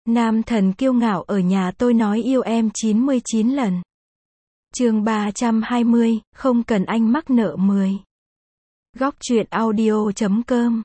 Nam thần kiêu ngạo ở nhà tôi nói yêu em 99 lần. Chương 320, không cần anh mắc nợ 10. Góc truyện audio.com.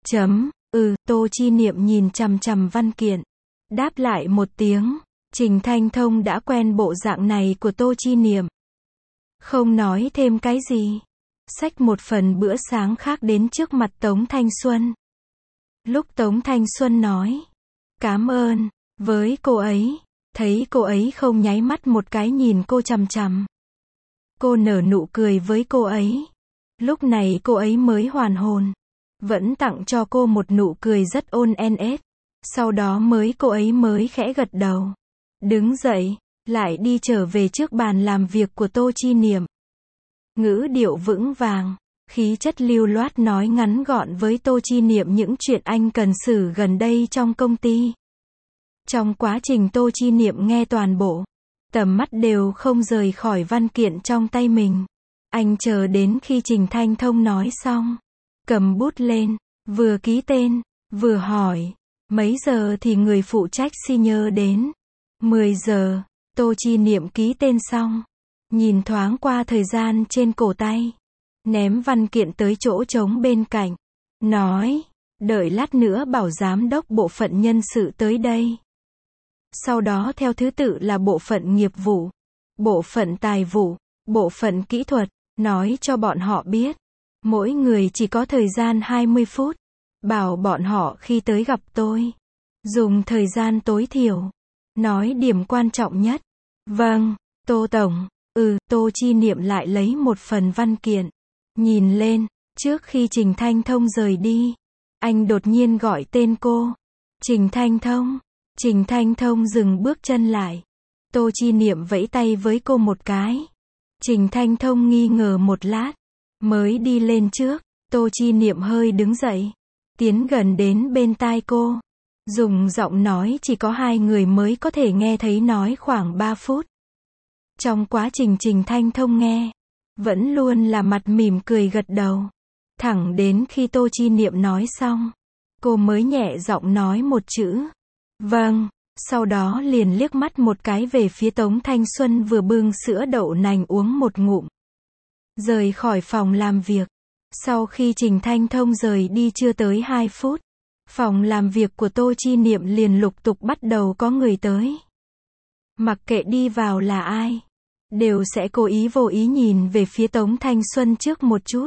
Tô Chi Niệm nhìn chằm chằm văn kiện. Đáp lại một tiếng. Trình Thanh Thông đã quen bộ dạng này của Tô Chi Niệm. Không nói thêm cái gì. Xách một phần bữa sáng khác đến trước mặt Tống Thanh Xuân. Lúc Tống Thanh Xuân nói cảm ơn với cô ấy, thấy cô ấy không nháy mắt một cái nhìn cô chằm chằm. Cô nở nụ cười với cô ấy. Lúc này cô ấy mới hoàn hồn. Vẫn tặng cho cô một nụ cười rất ôn nét. Sau đó cô ấy mới khẽ gật đầu. Đứng dậy, lại đi trở về trước bàn làm việc của Tô Chi Niệm. Ngữ điệu vững vàng, khí chất lưu loát nói ngắn gọn với Tô Chi Niệm những chuyện anh cần xử gần đây trong công ty. Trong quá trình Tô Chi Niệm nghe toàn bộ, tầm mắt đều không rời khỏi văn kiện trong tay mình. Anh chờ đến khi Trình Thanh Thông nói xong, cầm bút lên, vừa ký tên, vừa hỏi, mấy giờ thì người phụ trách senior đến? 10 giờ, Tô Chi Niệm ký tên xong, nhìn thoáng qua thời gian trên cổ tay, ném văn kiện tới chỗ trống bên cạnh, nói, đợi lát nữa bảo giám đốc bộ phận nhân sự tới đây. Sau đó theo thứ tự là bộ phận nghiệp vụ, bộ phận tài vụ, bộ phận kỹ thuật, nói cho bọn họ biết, mỗi người chỉ có thời gian 20 phút, bảo bọn họ khi tới gặp tôi, dùng thời gian tối thiểu, nói điểm quan trọng nhất. Vâng, Tô Tổng. Tô Chi Niệm lại lấy một phần văn kiện, nhìn lên, trước khi Trình Thanh Thông rời đi, anh đột nhiên gọi tên cô. Trình Thanh Thông. Trình Thanh Thông dừng bước chân lại. Tô Chi Niệm vẫy tay với cô một cái. Trình Thanh Thông nghi ngờ một lát, mới đi lên trước. Tô Chi Niệm hơi đứng dậy, tiến gần đến bên tai cô, dùng giọng nói chỉ có hai người mới có thể nghe thấy nói khoảng 3 phút. Trong quá trình Trình Thanh Thông nghe, vẫn luôn là mặt mỉm cười gật đầu. Thẳng đến khi Tô Chi Niệm nói xong, cô mới nhẹ giọng nói một chữ. Vâng, sau đó liền liếc mắt một cái về phía Tống Thanh Xuân vừa bưng sữa đậu nành uống một ngụm. Rời khỏi phòng làm việc. Sau khi Trình Thanh Thông rời đi chưa tới 2 phút, phòng làm việc của Tô Chi Niệm liền lục tục bắt đầu có người tới. Mặc kệ đi vào là ai, đều sẽ cố ý vô ý nhìn về phía Tống Thanh Xuân trước một chút.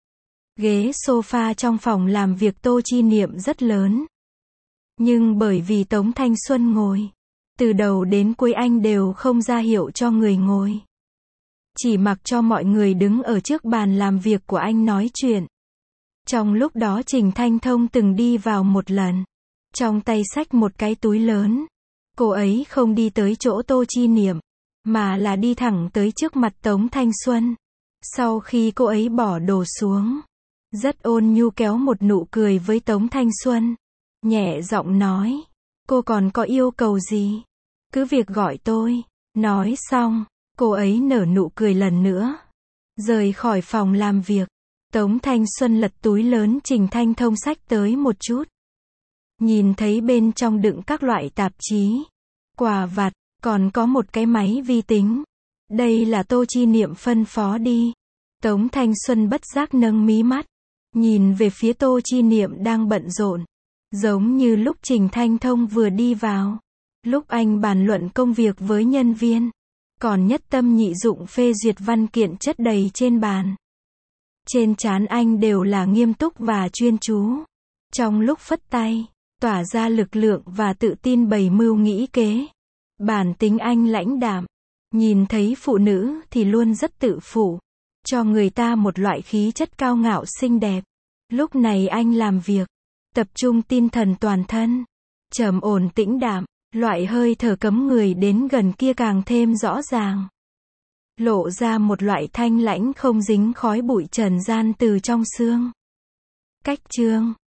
Ghế sofa trong phòng làm việc Tô Chi Niệm rất lớn. Nhưng bởi vì Tống Thanh Xuân ngồi, từ đầu đến cuối anh đều không ra hiệu cho người ngồi. Chỉ mặc cho mọi người đứng ở trước bàn làm việc của anh nói chuyện. Trong lúc đó Trình Thanh Thông từng đi vào một lần, trong tay xách một cái túi lớn. Cô ấy không đi tới chỗ Tô Chi Niệm, mà là đi thẳng tới trước mặt Tống Thanh Xuân. Sau khi cô ấy bỏ đồ xuống, rất ôn nhu kéo một nụ cười với Tống Thanh Xuân, nhẹ giọng nói, cô còn có yêu cầu gì? Cứ việc gọi tôi. Nói xong, cô ấy nở nụ cười lần nữa, rời khỏi phòng làm việc. Tống Thanh Xuân lật túi lớn Trình Thanh Thông xách tới một chút. Nhìn thấy bên trong đựng các loại tạp chí, quà vặt, còn có một cái máy vi tính. Đây là Tô Chi Niệm phân phó đi. Tống Thanh Xuân bất giác nâng mí mắt, nhìn về phía Tô Chi Niệm đang bận rộn. Giống như lúc Trình Thanh Thông vừa đi vào, lúc anh bàn luận công việc với nhân viên, còn nhất tâm nhị dụng phê duyệt văn kiện chất đầy trên bàn. Trên trán anh đều là nghiêm túc và chuyên chú. Trong lúc phất tay, tỏa ra lực lượng và tự tin bày mưu nghĩ kế. Bản tính anh lãnh đạm, nhìn thấy phụ nữ thì luôn rất tự phụ, cho người ta một loại khí chất cao ngạo xinh đẹp. Lúc này anh làm việc, tập trung tinh thần toàn thân, trầm ổn tĩnh đạm, loại hơi thở cấm người đến gần kia càng thêm rõ ràng. Lộ ra một loại thanh lãnh không dính khói bụi trần gian từ trong xương. Cách chương